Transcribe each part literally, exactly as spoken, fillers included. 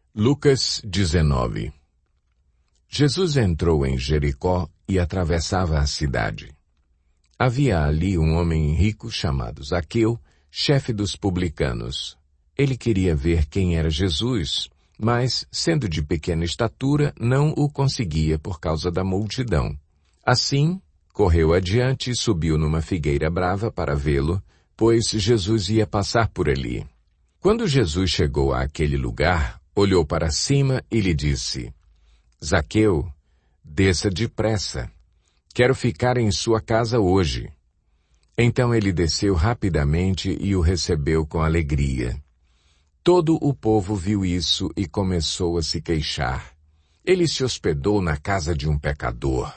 Lucas dezenove. Jesus entrou em Jericó e atravessava a cidade. Havia ali um homem rico chamado Zaqueu, chefe dos publicanos. Ele queria ver quem era Jesus, mas, sendo de pequena estatura, não o conseguia por causa da multidão. Assim, correu adiante e subiu numa figueira brava para vê-lo, pois Jesus ia passar por ali. Quando Jesus chegou àquele lugar, olhou para cima e lhe disse: Zaqueu, desça depressa. Quero ficar em sua casa hoje. Então ele desceu rapidamente e o recebeu com alegria. Todo o povo viu isso e começou a se queixar. Ele se hospedou na casa de um pecador.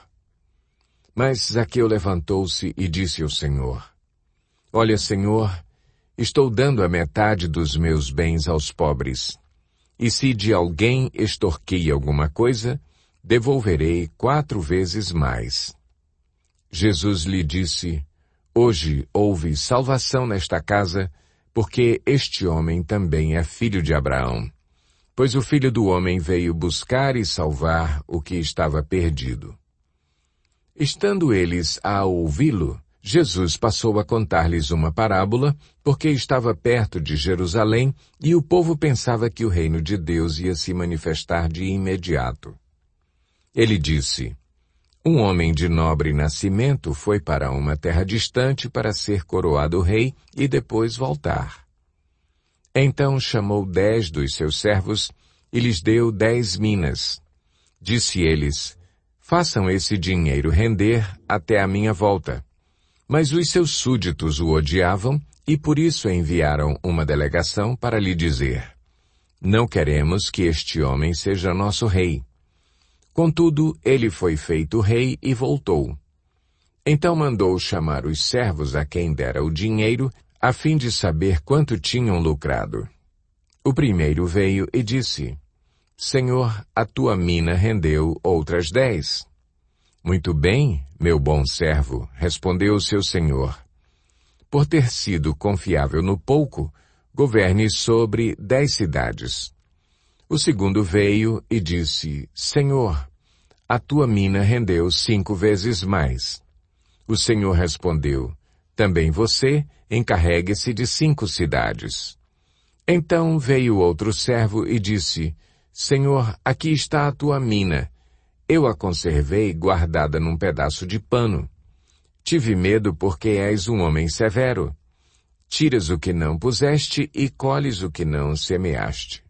Mas Zaqueu levantou-se e disse ao Senhor: Olha, Senhor, estou dando a metade dos meus bens aos pobres. E se de alguém extorquei alguma coisa, devolverei quatro vezes mais. Jesus lhe disse: Hoje houve salvação nesta casa, porque este homem também é filho de Abraão. Pois o Filho do Homem veio buscar e salvar o que estava perdido. Estando eles a ouvi-lo, Jesus passou a contar-lhes uma parábola, porque estava perto de Jerusalém e o povo pensava que o reino de Deus ia se manifestar de imediato. Ele disse: Um homem de nobre nascimento foi para uma terra distante para ser coroado rei e depois voltar. Então chamou dez dos seus servos e lhes deu dez minas. Disse eles: Façam esse dinheiro render até a minha volta. Mas os seus súditos o odiavam e por isso enviaram uma delegação para lhe dizer: Não queremos que este homem seja nosso rei. Contudo, ele foi feito rei e voltou. Então mandou chamar os servos a quem dera o dinheiro, a fim de saber quanto tinham lucrado. O primeiro veio e disse: Senhor, a tua mina rendeu outras dez. Muito bem, meu bom servo, respondeu o seu senhor. Por ter sido confiável no pouco, governe sobre dez cidades. O segundo veio e disse: Senhor, a tua mina rendeu cinco vezes mais. O Senhor respondeu: Também você encarregue-se de cinco cidades. Então veio outro servo e disse: Senhor, aqui está a tua mina. Eu a conservei guardada num pedaço de pano. Tive medo porque és um homem severo. Tiras o que não puseste e colhes o que não semeaste.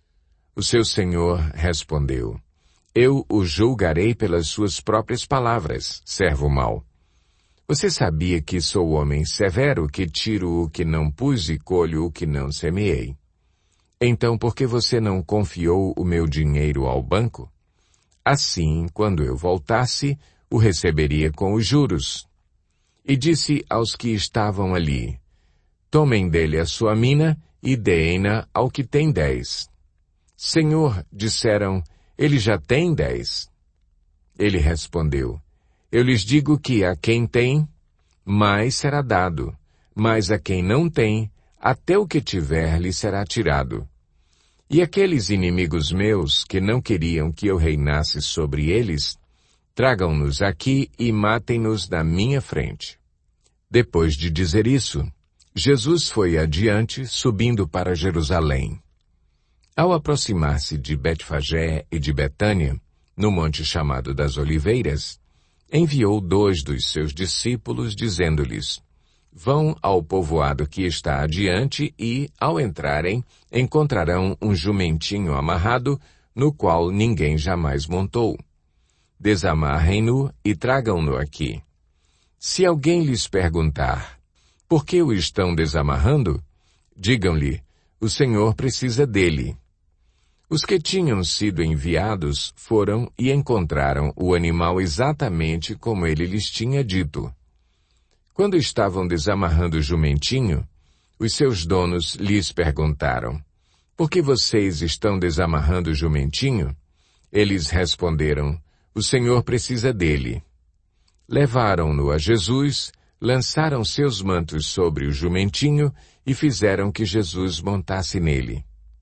O seu senhor respondeu: Eu o julgarei pelas suas próprias palavras, servo mau. Você sabia que sou homem severo, que tiro o que não pus e colho o que não semeei. Então, por que você não confiou o meu dinheiro ao banco? Assim, quando eu voltasse, o receberia com os juros. E disse aos que estavam ali: Tomem dele a sua mina e deem-na ao que tem dez. Senhor, disseram, ele já tem dez. Ele respondeu: Eu lhes digo que a quem tem, mais será dado, mas a quem não tem, até o que tiver lhe será tirado. E aqueles inimigos meus, que não queriam que eu reinasse sobre eles, tragam-nos aqui e matem-nos na minha frente. Depois de dizer isso, Jesus foi adiante, subindo para Jerusalém. Ao aproximar-se de Betfagé e de Betânia, no monte chamado das Oliveiras, enviou dois dos seus discípulos, dizendo-lhes: Vão ao povoado que está adiante e, ao entrarem, encontrarão um jumentinho amarrado, no qual ninguém jamais montou. Desamarrem-no e tragam-no aqui. Se alguém lhes perguntar: Por que o estão desamarrando? Digam-lhe: O Senhor precisa dele. Os que tinham sido enviados foram e encontraram o animal exatamente como ele lhes tinha dito. Quando estavam desamarrando o jumentinho, os seus donos lhes perguntaram: Por que vocês estão desamarrando o jumentinho? Eles responderam: O Senhor precisa dele. Levaram-no a Jesus, lançaram seus mantos sobre o jumentinho e fizeram que Jesus montasse nele.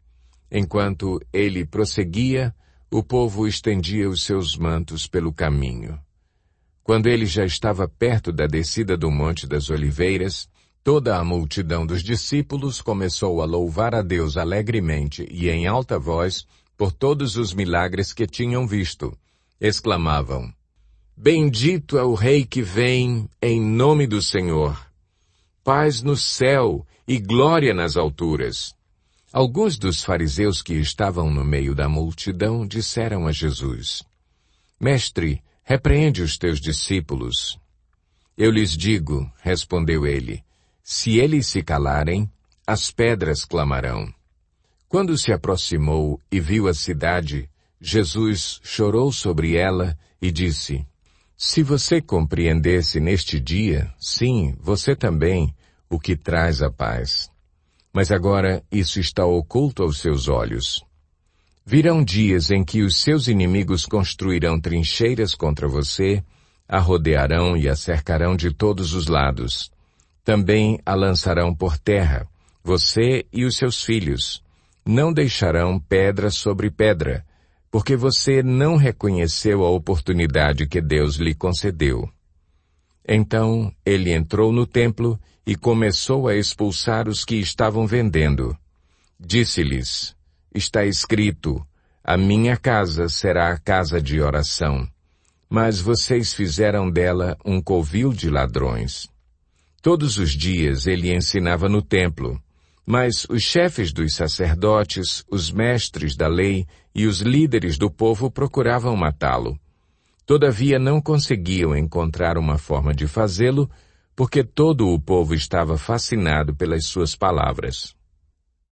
Enquanto ele prosseguia, o povo estendia os seus mantos pelo caminho. Quando ele já estava perto da descida do Monte das Oliveiras, toda a multidão dos discípulos começou a louvar a Deus alegremente e em alta voz por todos os milagres que tinham visto. Exclamavam: Bendito é o Rei que vem em nome do Senhor. Paz no céu e glória nas alturas. Alguns dos fariseus que estavam no meio da multidão disseram a Jesus: Mestre, repreende os teus discípulos. Eu lhes digo, respondeu ele, se eles se calarem, as pedras clamarão. Quando se aproximou e viu a cidade, Jesus chorou sobre ela e disse: Se você compreendesse neste dia, sim, você também, o que traz a paz. Mas agora isso está oculto aos seus olhos. Virão dias em que os seus inimigos construirão trincheiras contra você, a rodearão e a cercarão de todos os lados. Também a lançarão por terra, você e os seus filhos. Não deixarão pedra sobre pedra, porque você não reconheceu a oportunidade que Deus lhe concedeu. Então ele entrou no templo e começou a expulsar os que estavam vendendo. Disse-lhes: Está escrito, a minha casa será a casa de oração. Mas vocês fizeram dela um covil de ladrões. Todos os dias ele ensinava no templo, mas os chefes dos sacerdotes, os mestres da lei e os líderes do povo procuravam matá-lo. Todavia não conseguiam encontrar uma forma de fazê-lo, porque todo o povo estava fascinado pelas suas palavras.